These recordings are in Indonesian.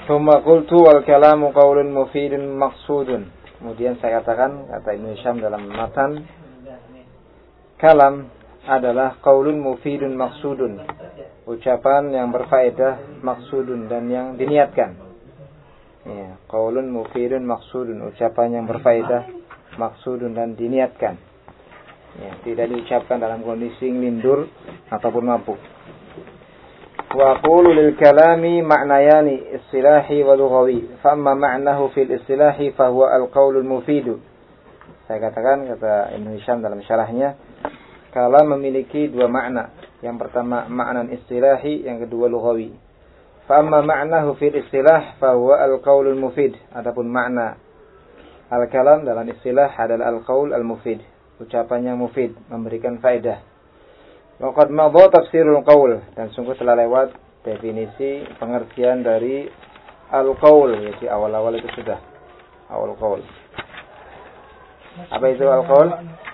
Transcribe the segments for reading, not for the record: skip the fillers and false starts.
Tsumma qultu wal kalamu qaulun mufidun maqsudun. Kemudian saya katakan, kata Ibnu Hisham dalam matan, kalam adalah qaulun mufidun maqsudun, ucapan yang berfaedah, maksudun, dan yang diniatkan. Ya, qaulun mufidun maqsudun, ucapan yang berfaedah, maksudun, dan diniatkan. Ya, tidak diucapkan dalam kondisi lindur ataupun mabuk. Wa aqulu lil kalami ma'nayani istilahi wa lughawi, fa amma ma'nahu fil istilahi fa huwa al qaulul mufid. Saya katakan, kata Ibnu Hisham dalam syarahnya, kalam memiliki dua makna. Yang pertama makna istilahi, yang kedua lughawi. Fa amma ma'nahu fil istilah fa huwa al qaulul mufid. Adapun makna al kalam dalam istilah adalah al qaul al mufid, ucapan yang mufid, memberikan faedah. Wa qad madha tafsirul qaul, dan sungguh telah lewat definisi pengertian dari al qaul, yaitu awal-awal itu sudah awal qaul. Apa itu al qaul?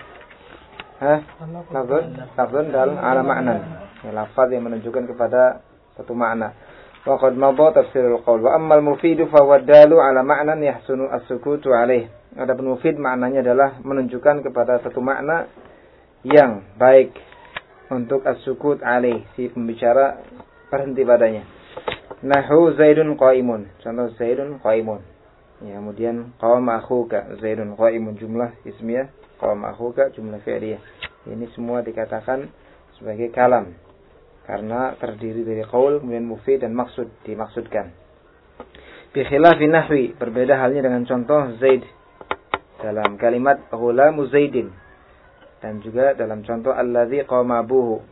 Lafzun dal ala ma'nan. Ya, lafaz yang menunjukkan kepada satu makna. Wa qad madha tafsirul qaul. Wa ammal mufidu fa huwa dalu ala ma'nan yahsunu as-sukutu alaih. Adapun mufid maknanya adalah menunjukkan kepada satu makna yang baik untuk as-sukut alaih, si pembicara berhenti padanya. Nahu Zaidun qaimun. Contoh Zaidun qaimun. Ya, kemudian qama akhuka, Zaidun qaimun, jumlah ismiyah, qama akhuka jumlah fi'liyah. Ini semua dikatakan sebagai kalam karena terdiri dari qaul, kemudian mufid, dan maksud, dimaksudkan. Bi khilafi nahwi, berbeda halnya dengan contoh Zaid dalam kalimat ghulamu Zaidin, dan juga dalam contoh alladzi qama abuhu.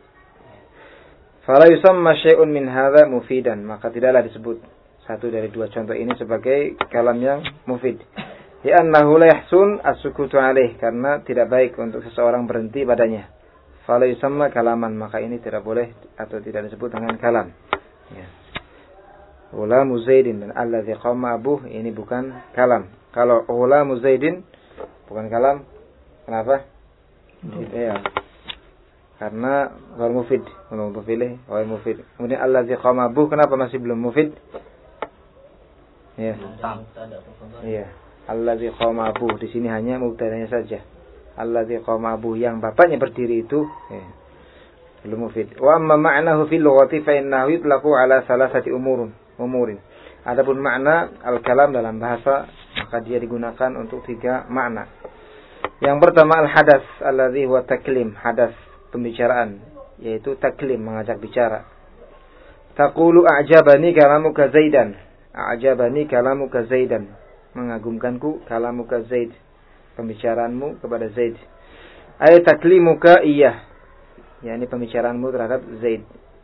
Fala yusamma syai'un min hadza mufidan, maka tidaklah disebut satu dari dua contoh ini sebagai kalam yang mufid. Li'annahu la yahsun as-sukutu alaih, karena tidak baik untuk seseorang berhenti padanya. Fala yusamma kalaman, maka ini tidak boleh atau tidak disebut dengan kalam. Ya. Ghulamu Zaidin dan alladzi qama abuh, ini bukan kalam. Kalau ghulamu Zaidin bukan kalam, kenapa? Ya. Karena ghair mufid, belum mufid, ghair mufid. Kemudian alladzi qama abuh, kenapa masih belum mufid? Ya. Iya. Alladzi qama abuh, di sini hanya mubtada'nya saja. Alladzi qama abuh, yang bapaknya berdiri itu, ya, belum mufid. Wa amma ma'nahu fil lughati fa innahu yutlaqu ala salasati umurin. Adapun makna al-kalam dalam bahasa, maka dia digunakan untuk tiga makna. Yang pertama al-hadas alladzi huwa taklim, hadas pembicaraan, yaitu taklim, mengajak bicara. Taqulu a'jabani kalamuka Zaidan. A'jabani kalamuka Zaidan, mengagumkanku kalamuka Zaid, pembicaraanmu kepada Zaid. Ay taklimuka iyah, yakni pembicaraanmu terhadap Zaid.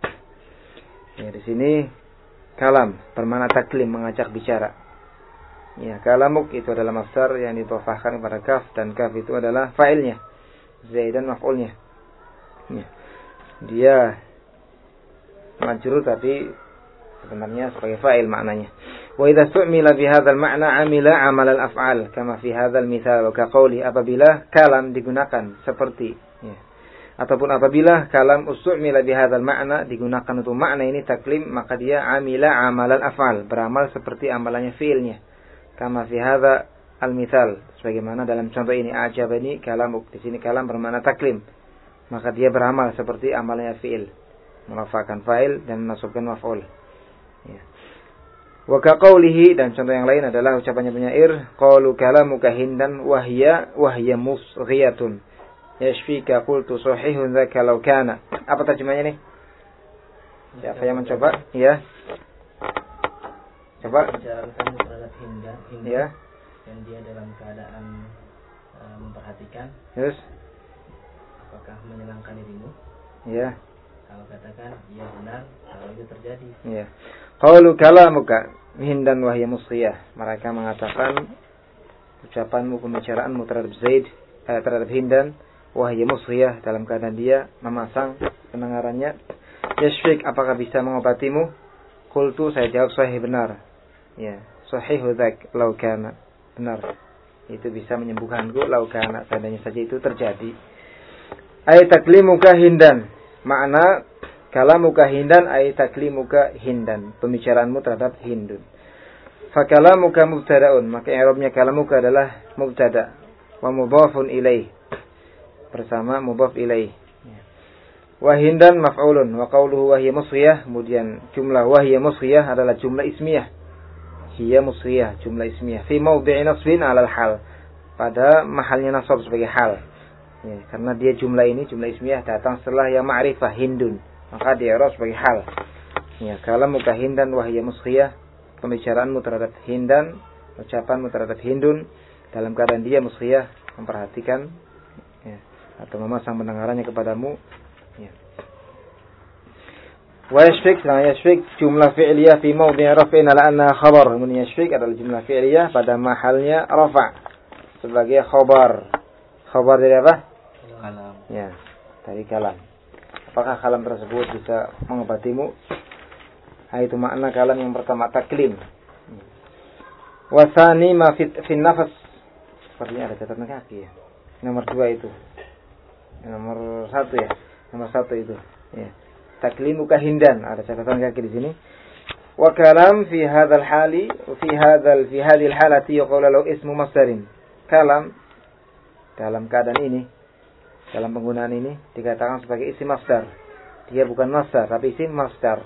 Ya, di sini kalam bermakna taklim, mengajak bicara. Ya, kalamuk itu adalah masdar yang didhofahkan kepada kaf, dan kaf itu adalah fa'ilnya, Zaidan maf'ulnya. Ya. Dia majrur tapi sebenarnya sebagai fa'il maknanya. Wa idza su'mila bi hadzal ma'na 'amila 'amal al-af'al kama fi hadzal mithal, wa qawli, apabila kalam digunakan seperti, ya, ataupun apabila kalam usu'mila bi hadzal ma'na digunakan untuk makna ini taklim, maka dia 'amila 'amal al-af'al, beramal seperti amalannya fi'ilnya. Kama fi hadza al-mithal, sebagaimana dalam contoh ini, a'jabani kalamuk, di sini kalam bermakna taklim, maka dia beramal seperti amalnya fi'il, merafa'kan fa'il dan menasabkan maf'ul. Ya. Wa ka qawlihi, dan contoh yang lain adalah ucapannya penyair, qalu kalamuka hindan wahya musghiyatun yashfika qultu sahihun dzaka law kana. Apa terjemahnya nih? Siapa yang mencoba? Ya. Coba. Bicara kamu terhadap hindan, ya, dan dia dalam keadaan memperhatikan. Yes. Apakah menyenangkan dirimu? Ya. Kalau katakan iya benar, kalau itu terjadi. Ya. Qalu kalamuka hindan wa hiya musghiyah. Mereka mengatakan ucapanmu, pembicaraanmu terhadap Zaid, terhadap Hindan, wa hiya musghiyah, dalam keadaan dia memasang pendengarannya. Yashfik, apakah bisa mengobatimu? Qultu, saya jawab sahih, benar. Ya, sahihu dzak law kana, benar. Itu bisa menyembuhkanku law kana, seandainya saja itu terjadi. Ay taklimuka Hindan. Makna kalamuka Hindan ay taklimuka Hindan, pembicaraanmu terhadap Hindun. Fa kalamuka mubtada'un, maka i'rabnya kalamuka adalah mubtada wa mudhafun ilaih bersama mudhaf ilaih. Wa hindan maf'ulun wa qawluhu wa hiya musghiyah, kemudian jumlah wa hiya musghiyah adalah jumlah ismiyah. Hiya musghiyah jumlah ismiyah fi mawdi'i nasbin 'alal hal, pada mahalnya nasab sebagai hal. Ya, karena dia jumlah ini jumlah ismiyah datang setelah yang ma'rifah hindun, maka dia i'rab sebagai hal. Ya, kalamuka hindan wa hiya musghiyah, pembicaraanmu terhadap hindan, ucapanmu terhadap hindun dalam keadaan dia musghiyah, memperhatikan ya, atau memasang pendengarannya kepadamu. Ya. Wa yashfik, nah yashfik jumlah fi'liyah fi mawdi' raf'in ala anna khabar. Kemudian yashfik adalah jumlah fi'liyah pada mahalnya rafa' sebagai khabar. Khabar dari apa? Kalam. Ya, dari kalam. Apakah kalam tersebut bisa mengobatimu? Itu makna kalam yang pertama, taklim. Wasani ma fi nafas. Sepertinya ada catatan kaki ya. Nomor 2 itu. Nomor 1 ya. Nomor 1 itu. Ya. Taklimuka hindan, ada catatan kaki di sini. Wa kalam fi hadzal hali, fi hadhil halati yuqalu lahu ismu masdarin. Kalam dalam keadaan ini, dalam penggunaan ini dikatakan sebagai isim masdar. Dia bukan masdar tapi isim masdar.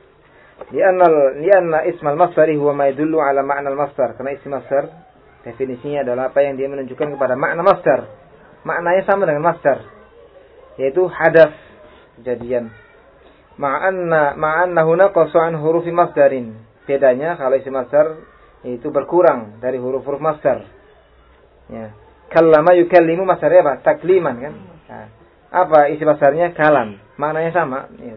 Lianna ismal masdari huwa ma yadullu ala ma'na al-masdar. Karena isim masdar definisinya adalah apa yang dia menunjukkan kepada makna masdar. Maknanya sama dengan masdar, yaitu hadas, kejadian. Ma'anna huna qas'an hurufi masdarin. Bedanya kalau isim masdar itu berkurang dari huruf-huruf masdar. Ya. Kallama yukallimu masdarnya apa? Takliman kan? Nah, apa isi masdarnya? Kalam. Maknanya sama. Ya.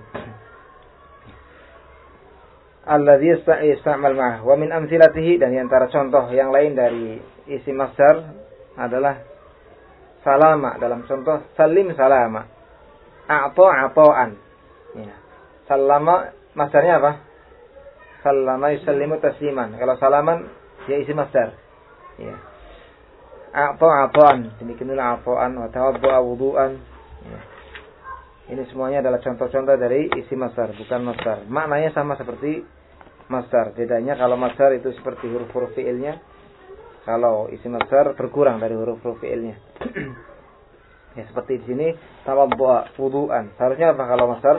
Alladzi yasta'mal ma'ah. Wa min amthilatihi, dan di antara contoh yang lain dari isi masdar adalah salama. Dalam contoh salim salama. A'ta'an. Ya. Salama masdarnya apa? Salama yusallimu tasliman. Kalau salaman dia isi masdar. Ya. A'ta'an, demikian pula a'ta'an wa tawaddu'a wudu'an. Ya. Ini semuanya adalah contoh-contoh dari isi masdar, bukan masdar. Maknanya sama seperti masdar. Bedanya kalau masdar itu seperti huruf-huruf fi'ilnya, kalau isi masdar berkurang dari huruf-huruf fi'ilnya. Ya, seperti di sini tawaddu'a wudu'an. Seharusnya apa kalau masdar?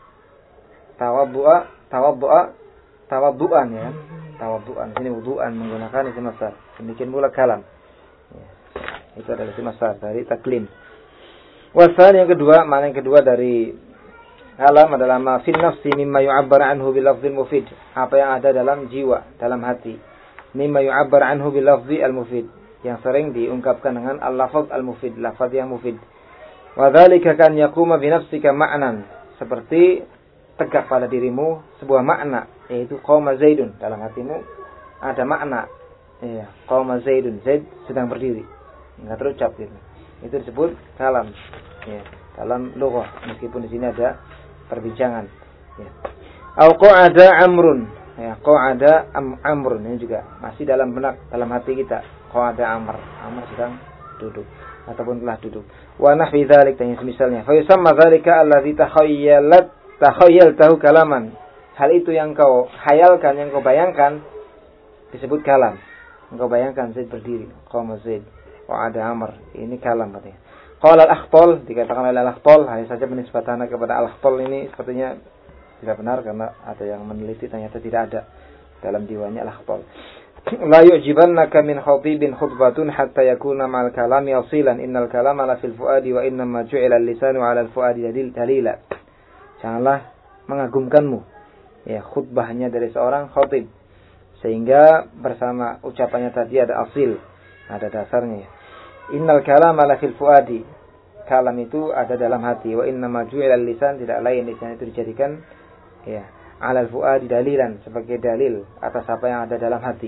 Tawaddu'an ya. Tawaddu'an. Sini wudu'an menggunakan isi masdar. Demikian pula kalam. Ya. Itu adalah isi masdar dari taklim. Wasal yang kedua, makna yang kedua dari kalam adalah ma fil nafsi mimma yu'abbar anhu bil lafzil mufid. Apa yang ada dalam jiwa, dalam hati. Mimma yu'abbar anhu bil lafzil mufid. Yang sering diungkapkan dengan al-lafaz al-mufid, lafaz yang mufid. Wa dzalika kan yaquma bi nafsika ma'nan. Seperti tegak pada dirimu sebuah makna, yaitu qama zaidun, dalam hatimu ada makna. Ya, qama zaidun, Zaid sedang berdiri. Enggak terucap gitu. Itu disebut kalam. Ya, dalam lughah, meskipun di sini ada perbincangan. Ya. Au qa'ada amrun. Ya, qa'ada amrun ini juga masih dalam benak, dalam hati kita. Qa'ada amr. Amr sedang duduk ataupun telah duduk. Wa nahwi dzalik, dan semisalnya. Fa yusamma dzalika allazi tahayyaltahu kalaman. Hal itu yang kau khayalkan, yang kau bayangkan disebut kalam. Engkau bayangkan Zaid berdiri, qama Zaid, qa'ada amr. Ini kalam katanya. Qala al-Akhtal, dikatakan oleh al-Akhtal, hanya saja penisbatannya kepada al-Akhtal ini sepertinya tidak benar karena ada yang meneliti ternyata tidak ada dalam diwannya al-Akhtal. La yu'jibannaka min khatibin khutbatun hatta yakuna ma'al kalami asilan, innal kalama la fil fuadi wa innama ju'ila al-lisanu 'ala al-fuadi dalila. Janganlah mengagumkanmu ya khutbahnya dari seorang khatib, sehingga bersama ucapannya tadi ada asil, ada dasarnya. Innal kalama la fil fuadi, kalam itu ada dalam hati. Wa inna ma ju'ila lisan, tidak lain lisan itu dijadikan ya 'alal fuadi dalilan, sebagai dalil atas apa yang ada dalam hati.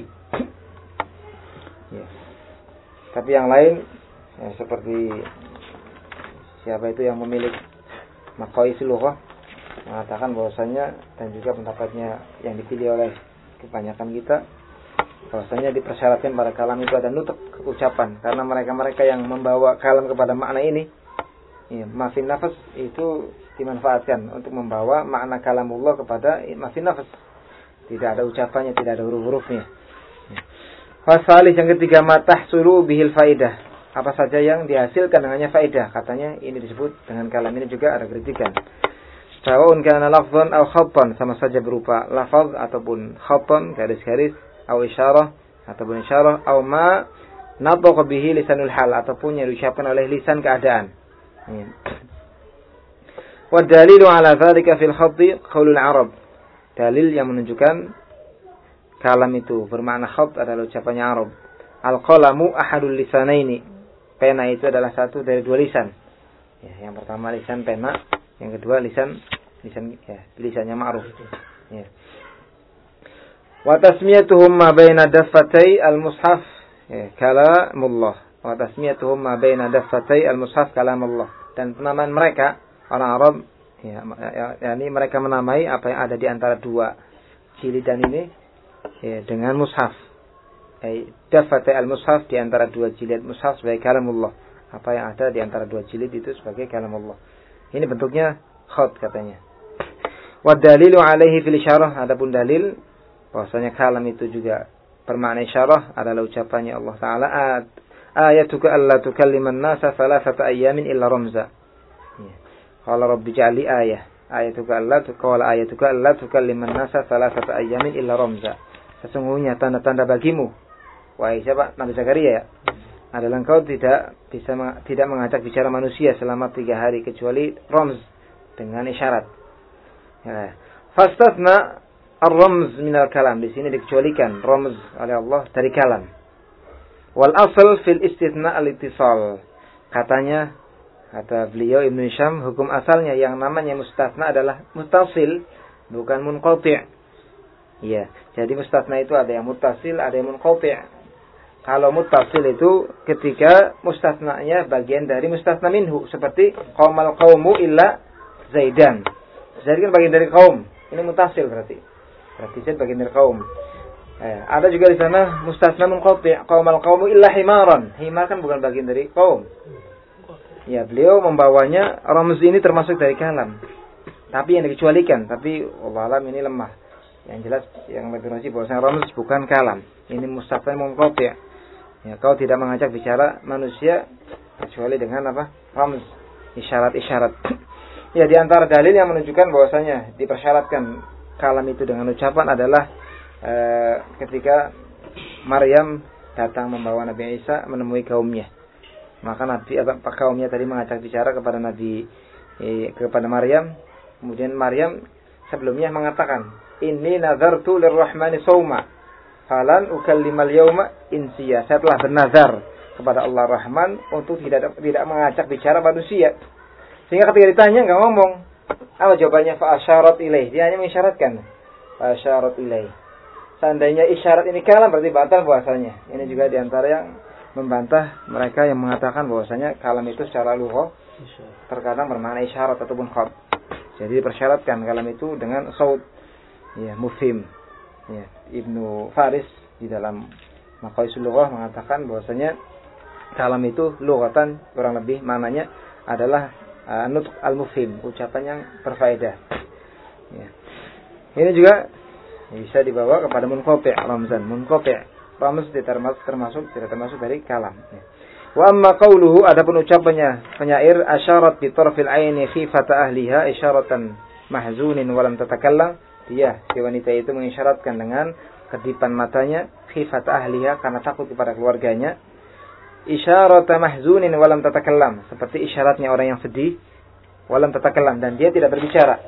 Ya. Tapi yang lain ya, seperti siapa itu yang memiliki maqaisul lughah mengatakan bahwasanya, dan juga pendapatnya yang dipilih oleh kebanyakan kita, bahwasanya dipersyaratkan pada kalam itu ada nutuk, ucapan, karena mereka-mereka yang membawa kalam kepada makna ini, ya, mafin nafas itu dimanfaatkan untuk membawa makna kalamullah kepada mafin nafas. Tidak ada ucapannya, tidak ada huruf-hurufnya. Wasalih yang ketiga, matahsulu bihil faidah. Apa saja yang dihasilkan dengannya faidah. Katanya ini disebut dengan kalam, ini juga ada kritikan. Sawa'un kana lafzan aw khattan, sama saja berupa lafaz ataupun khattan, garis-garis, aw isyarah ataupun isyarah, aw ma nataqa bihi lisanul hal, ataupun yang diucapkan oleh lisan keadaan. Wa dalilu ala dzalika fil khatti qaulul arab. Dalil yang menunjukkan kalam itu bermakna khatt adalah ucapannya Arab. Al-qalamu ahadul lisanaini. Pena itu adalah satu dari dua lisan. Ya, yang pertama lisan pena, yang kedua lisannya ma'ruf. Ya. Wa tasmiyatuhum ma baina daffatay al-mushaf kalamullah. Wa tasmiyatuhum ma baina daffatay al-mushaf kalamullah. Dan penamaan mereka orang Arab, yakni mereka menamai apa yang ada di antara dua jilidan ini dengan mushaf. Daffatay al-mushaf, di antara dua jilid mushaf sebagai kalamullah. Apa yang ada di antara dua jilid itu sebagai kalamullah. Ini bentuknya khat katanya. Wa dalilu alaihi fil isyarah, adapun dalil bahwasanya kalam itu juga bermakna isyarah adalah ucapannya Allah Taala, ayatuka alla tukalliman nasa thalathata ayyamin illa ramza. Qala rabbi ja'alli ayatuka alla tukalliman nasa thalathata ayyamin illa ramza. Sesungguhnya tanda-tanda bagimu, wahai siapa? Nabi Zakaria ya. Adalah engkau tidak mengajak bicara manusia selama 3 hari kecuali ramz, dengan isyarat. Ya. Fastathna ar-ramz min al-kalam. Di sini dikecualikan ramz oleh Allah dari kalam. Wal asal fil istithna al-ittisal. Kata beliau Ibnu Hisham, hukum asalnya yang namanya mustatsna adalah muttasil, bukan munqati'. Ya, jadi mustatsna itu ada yang muttasil, ada yang munqati'. Kalau muttasil itu ketika mustatsnanya bagian dari mustatsna minhu, seperti qaumal qaumu illa Zaidan. Zaid kan bagian dari kaum. Ini muttasil berarti Zaid bagian dari kaum. Ada juga di sana mustatsna munqati', qaumal qaumu illa himaran. Himar kan bukan bagian dari kaum. Ya, beliau membawanya ramz ini termasuk dari kalam. Tapi yang dikecualikan, tapi wallahu alam ini lemah. Yang jelas yang lebih rajih bahwasanya ramz bukan kalam. Ini mustatsna munqati'. Ya, kau tidak mengajak bicara manusia kecuali dengan apa? Ramz, isyarat-isyarat. Ya, di antara dalil yang menunjukkan bahwasanya dipersyaratkan kalam itu dengan ucapan adalah ketika Maryam datang membawa Nabi Isa menemui kaumnya. Maka kaumnya tadi mengajak bicara kepada kepada Maryam. Kemudian Maryam sebelumnya mengatakan, "Inni nazartu lirrahmani shauma." Falan ukallimal yauma insiya. Saya telah bernazar kepada Allah Rahman untuk tidak mengajak bicara manusia. Sehingga ketika ditanya enggak ngomong. Apa jawabannya? Fa asyarat ilaih. Dia hanya mengisyaratkan. Fa asyarat ilaih. Seandainya isyarat ini kalam berarti batal puasanya. Ini juga diantara yang membantah mereka yang mengatakan bahwasanya kalam itu secara lughah terkadang bermakna isyarat ataupun khat. Jadi dipersyaratkan kalam itu dengan saut, ya, mufhim. Ya, Ibnu Faris di dalam Maqaisul Lughah mengatakan bahwasanya kalam itu lughatan kurang lebih maknanya adalah nutq al-mufhim, ucapan yang berfaedah. Ya. Ini juga bisa dibawa kepada munqati', ramzan, munqati'. Ramz tidak termasuk dari kalam. Ya. Wa amma qauluhu, adapun ucapannya penyair, asyarat bi tarfil aini khifata ahliha isyaratan mahzunin wa lam tatakallam. Dia, si wanita itu mengisyaratkan dengan kedipan matanya khifat ahliha, karena takut kepada keluarganya. Isyarata mahzunin walam tatakallam, seperti isyaratnya orang yang sedih, walam tatakallam, dan dia tidak berbicara.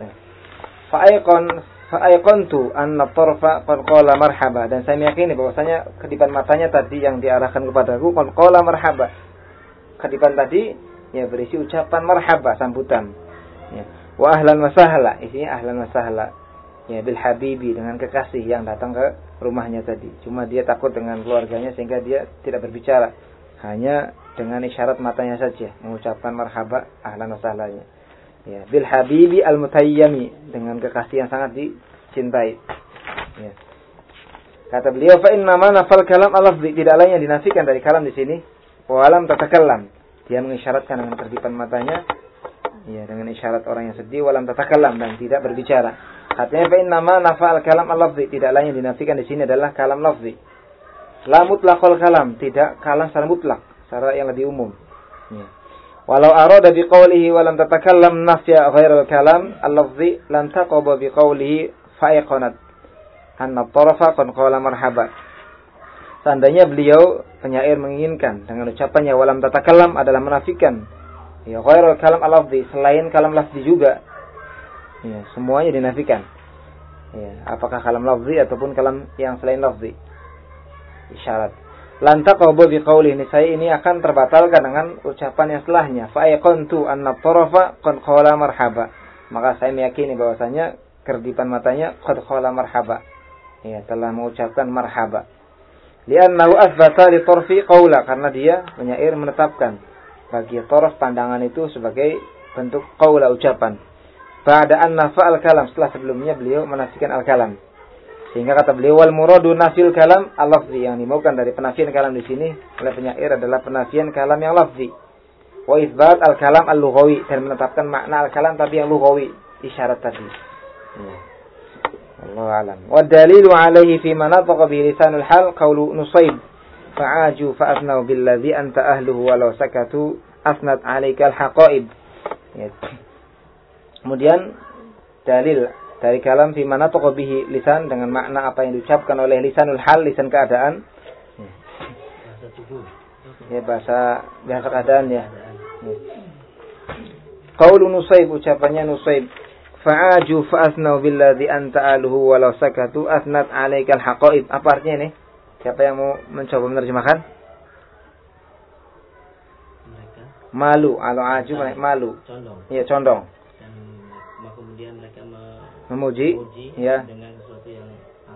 Fa'ayqantu anna tarfa qad qala marhaba, dan saya meyakini bahwasanya kedipan matanya tadi yang diarahkan kepadaku qad qala marhaba. Kedipan tadi ya berisi ucapan marhaba, sambutan. Ya. Wa ahlan wa sahla, isinya ahlan wa sahla. Ya, bil habibi, dengan kekasih yang datang ke rumahnya tadi. Cuma dia takut dengan keluarganya sehingga dia tidak berbicara. Hanya dengan isyarat matanya saja mengucapkan marhaba, ahlan wa sahlanya. Ya, bil habibi al mutayyami, dengan kekasih yang sangat dicintai. Ya. Kata beliau, fa inna ma nafal kalam al-lafzi, tidak lain yang dinafikan dari kalam di sini. Wa lam tatakallam, dia mengisyaratkan dengan kedipan matanya, ya, dengan isyarat orang yang sedih, walam tatakallam, dan tidak berbicara. Artinya fa inna ma nafa al-kalam al-lafzi, tidak lain yang dinafikan di sini adalah kalam lafzi. La mutlaqul kalam, tidak kalam secara mutlak, secara yang lebih umum. Ya. Walau arada biqaulihi wa lam tatakallam nafya ghairal kalam al-lafzi lam taqaba biqaulihi fa'iqanat anna tarafa qad qala marhaba. Seandainya beliau penyair menginginkan dengan ucapannya walam tatakallam adalah menafikan ya ghairal kalam al-lafzi, selain kalam lafzi juga. Ya, semuanya dinafikan. Ya, apakah kalam lafzi ataupun kalam yang selain lafzi. Isyarat. Lantaqabu biqaulihi, saya ini akan terbatalkan dengan ucapan yang setelahnya. Fa'iqantu anna tarafa qad qala marhaba. Maka saya meyakini bahwasanya kerdipan matanya qad qala marhaba. Ya, telah mengucapkan marhaba. Li'annahu athbata li tarfi qaula, karena dia penyair menetapkan bagi taraf pandangan itu sebagai bentuk qaula ucapan. Ba'da an nafa al-kalam, setelah sebelumnya beliau menafikan al-kalam. Sehingga kata beliau wal muradu nafil kalam al-lafzi, yang dimaukan dari penafian kalam di sini oleh penyair adalah penafian kalam yang lafzi. Wa itsbat al-kalam al-lughawi, dan menetapkan makna al-kalam tapi yang lughawi, isyarat tadi. Wallahu a'lam. Wa dalilu alaihi fi ma nataqa bi lisanul hal qaulu Nusayb fa'aju fa'athnau billadzi anta ahluhu walau sakatu asnat 'alaika al-haqaib. Kemudian dalil dari kalam fi mana bihi lisan, dengan makna apa yang diucapkan oleh lisanul hal, lisan keadaan. Ya, bahasa keadaan ya. Qaulu Nusayb, ucapannya Nusayb, fa'aju fa'asnau billadzi anta aluhu walau sakatu asnat 'alaikal haqaib. Apa artinya ini? Siapa yang mau mencoba menerjemahkan? Mereka malu, aju malu. Condong. Iya, condong. Dan kemudian mereka memuji ya, dengan sesuatu yang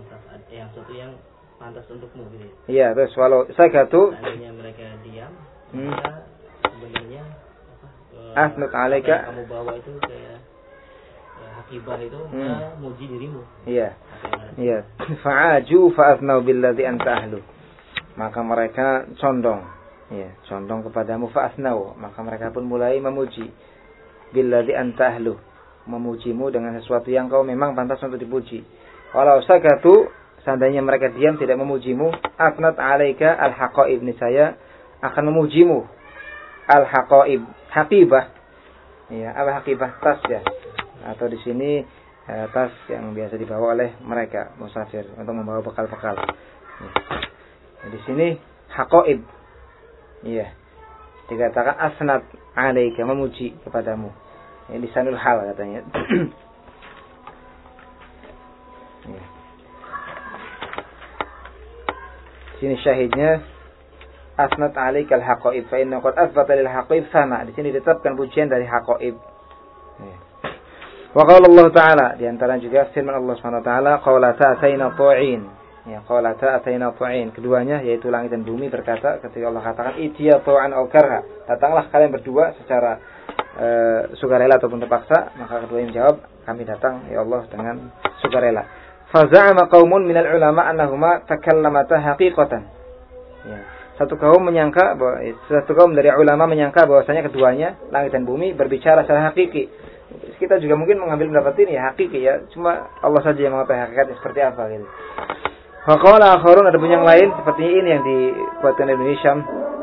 pantas untukmu gitu. Iya, terus walau sakatu, seandainya mereka diam, maka sebenarnya asnat 'alaika, kamu bawa itu kayak hakibah itu memuji dirimu. Iya. Iya. Fa'aju fa'athnau billadzi anta ahlu. Maka mereka condong. Ya, condong kepadamu fa'athnau, maka mereka pun mulai memuji. Billadzi anta ahlu, memujimu dengan sesuatu yang kau memang pantas untuk dipuji. Walau sakatu, seandainya mereka diam tidak memujimu, asnat 'alaika al-haqaib, saya akan memujimu. Al-haqaib, haqibah. Ya, al-haqibah tas ya. Atau di sini tas yang biasa dibawa oleh mereka musafir untuk membawa bekal-bekal. Ya. Di sini haqaib. Iya. Dikatakan asnat 'alaika, memuji kepadamu. Ini lisanul hal katanya. Ya. Sini syahidnya asnat 'alaikal haqaib fa inna qad athbata lil haqaib sama. Di sini ditetapkan pujian dari haqaib. Ya. Wa qala Allah Ta'ala, di antara juga firman Allah Subhanahu wa taala, qaulata ataina ta'in. Ya, qaulata ataina ta'in. Keduanya yaitu langit dan bumi berkata ketika Allah katakan itiya ta'an aw karha. Datanglah kalian berdua secara sukarela ataupun terpaksa, maka keduanya menjawab, kami datang ya Allah dengan sukarela. Fa za'ama qaumun minal ulama annahuma takallamata haqiqatan. Ya. Satu kaum dari ulama menyangka bahwasanya keduanya langit dan bumi berbicara secara hakiki. Kita juga mungkin mengambil pendapat ini ya hakiki ya, cuma Allah saja yang mengetahui hakikatnya seperti apa gitu. Faqala akharun, ada pun yang lain seperti ini yang dibuatkan Ibnu Hisham.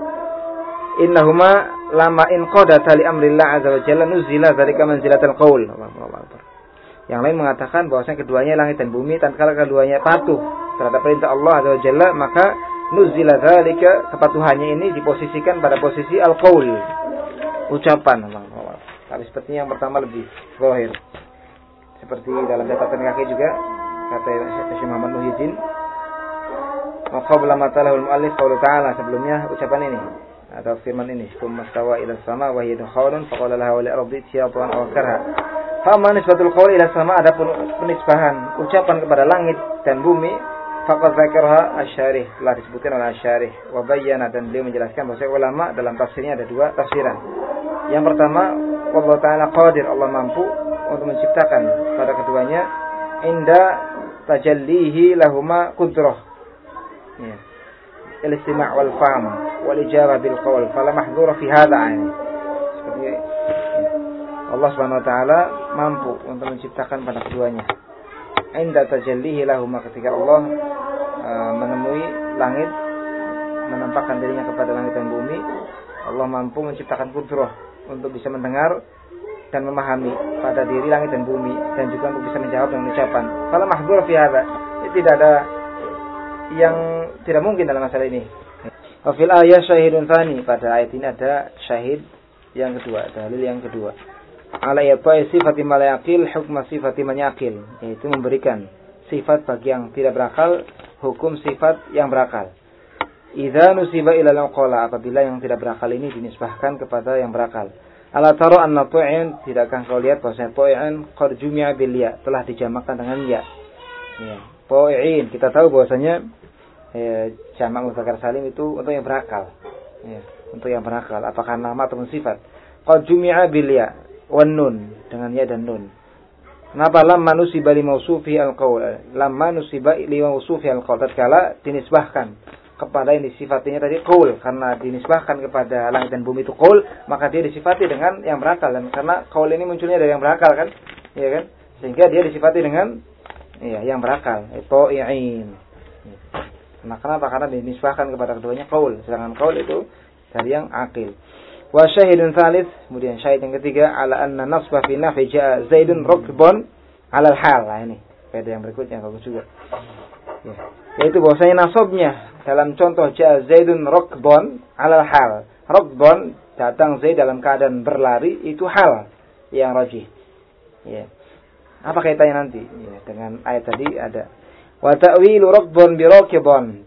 Innahuma lama in qadata li amrillah azza wa jalla nuzila dzalika manzilatal qaul. Yang lain mengatakan bahwasanya keduanya langit dan bumi, tatkala keduanya patuh terhadap perintah Allah azza wa jalla, maka nuzila dzalika, kepatuhannya ini diposisikan pada posisi al-qaul, ucapan. Tapi sepertinya yang pertama lebih zahir. Seperti dalam catatan kaki juga kata Syekh Muhammad Muhyiddin, wa qabla ma talahul muallif qaulu ta'ala, sebelumnya ucapan ini atau firman ini, summa stawa ila sama wa hiya dukhawun faqala laha wa li ardi tiyatan aw karha. Fa man nisbatul qaul ila sama, ada penisbahan ucapan kepada langit dan bumi, faqad zakarha asy-syarih, telah disebutkan oleh asy-syarih, wa bayyana, dan beliau menjelaskan bahwa ulama dalam tafsirnya ada dua tafsiran. Yang pertama, Allah Ta'ala qadir, Allah mampu untuk menciptakan pada keduanya, inda tajallihi lahuma qudrah. Ya. Al-istima' wal fahm wal ijabah bil qaul fala mahdhura fi hadha ain. Seperti Allah Subhanahu wa taala mampu untuk menciptakan pada keduanya. Inda tajallihi lahuma, ketika Allah menemui langit menampakkan dirinya kepada langit dan bumi, Allah mampu menciptakan kudrah untuk bisa mendengar dan memahami pada diri langit dan bumi, dan juga untuk bisa menjawab dengan ucapan. Kalau mahdzur fi hadza, tidak ada yang tidak mungkin dalam masalah ini. Wa fil ayat syahidun tsani, pada ayat ini ada syahid yang kedua, dalil yang kedua. Ala yatai sifati malayaqil hukma sifati manyaqil, yaitu memberikan sifat bagi yang tidak berakal hukum sifat yang berakal. Idza nusiba ila al-qala, apabila yang tidak berakal ini dinisbahkan kepada yang berakal. Ala tara anna tu'in, tidakkah kau lihat bahwasanya tu'in qad jumi'a bil ya, telah dijamakkan dengan ya. Ya, tu'in, kita tahu bahwasanya jamak mudzakkar salim itu untuk yang berakal. Ya, untuk yang berakal, apakah nama ataupun sifat. Qad jumi'a bil ya wan nun, dengan ya dan nun. Kenapa lamma nusiba li mausufi al-qaul? Lamma nusiba li mausufi al-qaul, tatkala dinisbahkan kepada yang disifatinya tadi qaul, karena dinisbahkan kepada langit dan bumi itu qaul, maka dia disifati dengan yang berakal, dan karena qaul ini munculnya dari yang berakal kan, ya kan, sehingga dia disifati dengan yang berakal, ta'iin. Nah, kenapa? Karena dinisbahkan kepada keduanya qaul, sedangkan qaul itu dari yang aqil. Wa syahidun tsalits, kemudian syahid yang ketiga, ala anna nasba fi nafi ja'a zaidun rukbun 'ala al-hal. Nah, ini faedah yang berikutnya bagus juga. Ya. Yaitu bahwasanya nasabnya dalam contoh ja'a zaidun rukbun 'ala al-hal. Rukbun, datang Zaid dalam keadaan berlari, itu hal yang rajih. Ya. Apa kaitannya nanti? Ya, dengan ayat tadi ada wa ta'wilu rukbun bi rakibun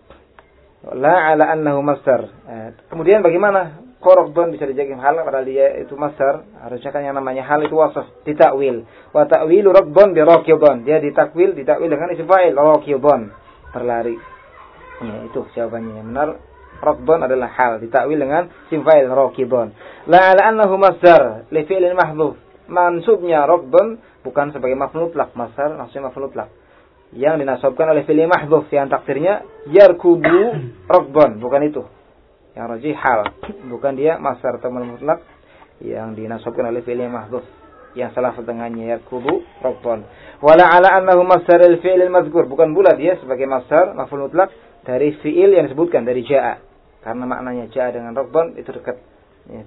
la 'ala annahu masdar. Kemudian bagaimana Rukbun bisa dijadikan hal padahal dia itu masdar? Harusnya kan yang namanya hal itu wasaf, ditakwil. Wa ta'wilu rukbun bi rakibun, dia ditakwil dengan isim fa'il rakibun, berlari. Ya, itu jawabannya yang benar. Rukbun adalah hal, ditakwil dengan isim fa'il rakibun. La 'ala annahu masdar li fi'lin mahdhuf. Mansubnya rukbun bukan sebagai maf'ul mutlaq, masdar maksudnya maf'ul mutlaq yang dinasabkan oleh fi'il mahdhuf, yang takdirnya yarkubu rukbun, bukan itu. Yang rajih hal, bukan dia masdar atau mutlaq yang dinasabkan oleh fi'il mahdhuf yang salah dengannya yarkubu rukbun. Wala 'ala annahu masdar al-fi'il al-madhkur, bukan pula dia sebagai masdar maf'ul mutlaq dari fi'il yang disebutkan dari ja'a, karena maknanya ja'a dengan rukbun itu dekat. Ya.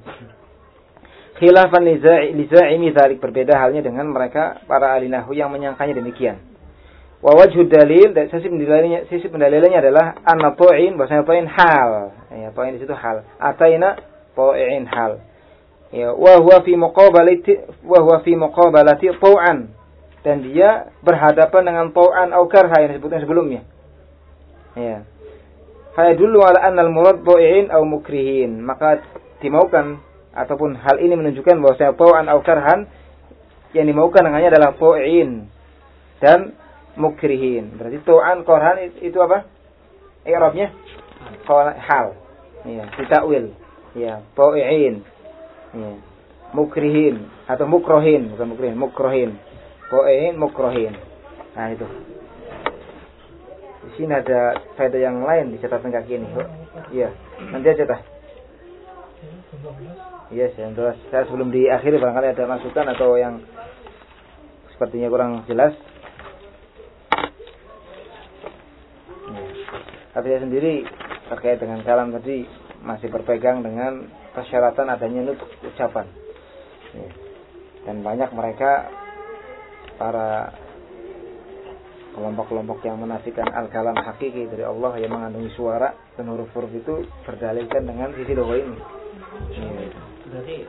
Khilafan li za'imi dzalik, berbeda halnya dengan mereka para ahli nahwu yang menyangkanya demikian. Wa wajhud dalil, sisi pendalilannya adalah anna tu'in, bahasanya tu'in hal. Ya, tu'in di situ hal. Ataina tu'in hal. Ya, wa huwa fi muqabalati tu'an. Dan dia berhadapan dengan tu'an au karha yang disebutkan sebelumnya. Ya. Fa yadullu ala anna al-murad tu'in au mukrihin. Maka dimaukan ataupun hal ini menunjukkan bahwasanya tu'an au karhan yang dimaukan dengannya adalah tu'in dan mukrihin. Berarti tu'an korhan itu apa? I'rabnya hal. Ya, ditakwil. Ya, tu'in. Ya. Mukrihin atau mukrohin, bukan mukrihin, mukrohin. Tu'in mukrohin. Nah, itu. Di sini ada faedah yang lain di catatan kaki ini. Iya, nanti aja tah. Iya, yang jelas. Saya sebelum diakhiri barangkali ada masukan atau yang sepertinya kurang jelas. Tapi saya sendiri terkait dengan kalam tadi masih berpegang dengan persyaratan adanya nutuk ucapan. Ya. Dan banyak mereka para kelompok-kelompok yang menafikan al-kalam hakiki dari Allah yang mengandungi suara dan huruf-huruf itu berdalilkan dengan sisi doa ini. Ya. Berarti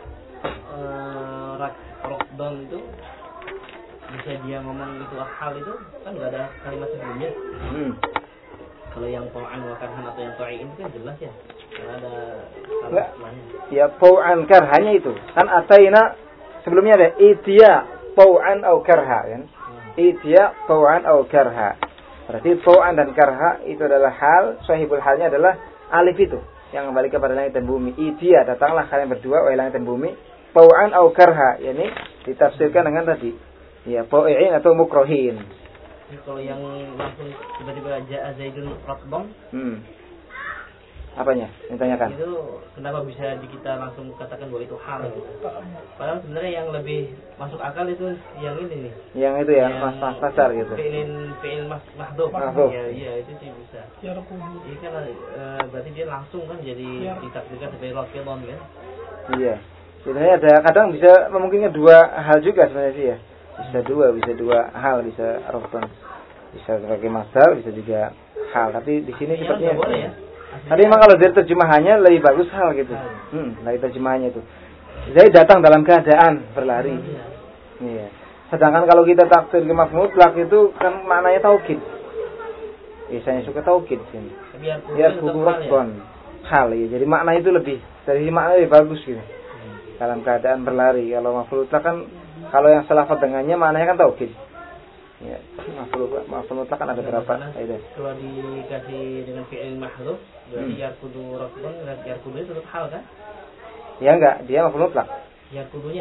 rukbun itu bisa dia ngomong itu hal itu kan nggak ada kalimat sebelumnya. Kalau yang ta'an wa karhan atau yang ta'iin itu kan jelas ya. Karena ada kalimat setelahnya. Ya, ta'an karhanya itu. Kan ataina sebelumnya ada itiya ta'an au karha kan. Itiya ta'an au karha. Berarti ta'an dan karha itu adalah hal, sahibul halnya adalah alif itu yang kembali kepada langit dan bumi. Itiya, datanglah kalian berdua wahai langit dan bumi. Ta'an au karha, yakni ditafsirkan dengan tadi. Ya, ta'iin atau mukrohin. Kalau yang langsung tiba-tiba ja'a Zaidun rukbun, Apanya? Ditanyakan. Itu kenapa bisa kita langsung katakan bahwa itu hal gitu. Padahal sebenarnya yang lebih masuk akal itu yang ini nih. Yang itu ya, pasar gitu. Fi'il mahdhuf. Mahdhuf. Iya, itu sih bisa. Ini kan berarti dia langsung kan jadi ditakdirkan sebagai raqibun kan? Iya. Sebenarnya ada kadang bisa memungkinkan dua hal juga sebenarnya sih ya. Bisa dua hal, bisa raqibun. Bisa sebagai masdar, bisa juga hal. Tapi di sini sepertinya boleh ya. Tapi memang kalau dari terjemahannya lebih bagus hal gitu. Dari terjemahannya itu. Zaid datang dalam keadaan berlari. Iya. Sedangkan kalau kita takdir ke mutlak itu kan maknanya taukid. Biasanya suka taukid sini. Biar kudu rakbon. Hal ya. Jadi makna itu lebih dari makna lebih bagus gitu. Dalam keadaan berlari. Kalau maf'ul mutlak kan kalau yang selafat dengannya maknanya kan taukid. Ya, maf'ul mutlak kan ada berapa kaidah. Kalau dikasih dengan fi'il mahdhuf, berarti yarkudu rakban, yarkudu itu tetap hal kan? Ya enggak, dia maf'ul mutlak. Yarkudunya.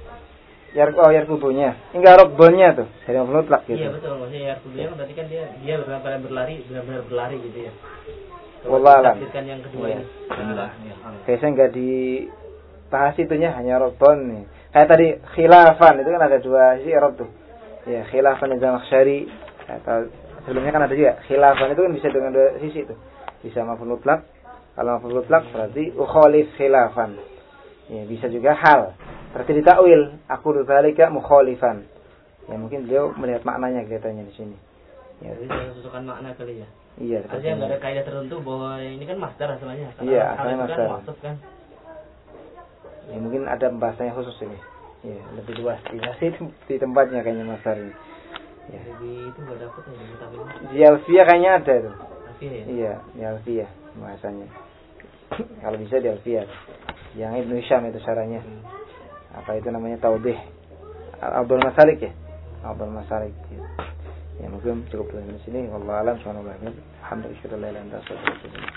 Yarkudunya. Enggak rakbannya tuh, dari maf'ul mutlak gitu. Iya betul, maksudnya yarkudunya kan berarti kan dia benar-benar berlari gitu ya. Wallah alam. Yang kedua ini. Biasanya enggak dibahas itunya, hanya rakban nih. Kayak tadi khilafan itu kan ada dua sisi i'rab tuh. Ya, khilafan Zamakhsyari atau sebelumnya kan ada juga khilafan itu kan bisa dengan dua sisi itu. Bisa maf'ul mutlak. Kalau maf'ul mutlak berarti ukhalif khilafan. Ya, bisa juga hal. Berarti ditakwil, aku dzalika mukhalifan. Ya, mungkin beliau melihat maknanya kelihatannya di sini. Ya, jadi sesuaikan makna kali ya. Iya, artinya enggak ada kaidah tertentu bahwa ini kan masdar asalnya. Iya, asalnya masdar. Kan. Ya, mungkin ada pembahasannya khusus ini. Ya, lebih luas di tempatnya kayaknya Masar ini. Ya. Jadi itu enggak dapat ya di Alfiyah kayaknya ada itu. Alfiyah ya? Iya, di Alfiyah bahasanya. Kalau bisa di Alfiyah. Yang Ibnu Hisham itu caranya. Apa itu namanya taudih. Abdul Masalik ya? Abdul Masalik. Ya, mungkin cukup dari sini. Wallahu a'lam. Alhamdulillah.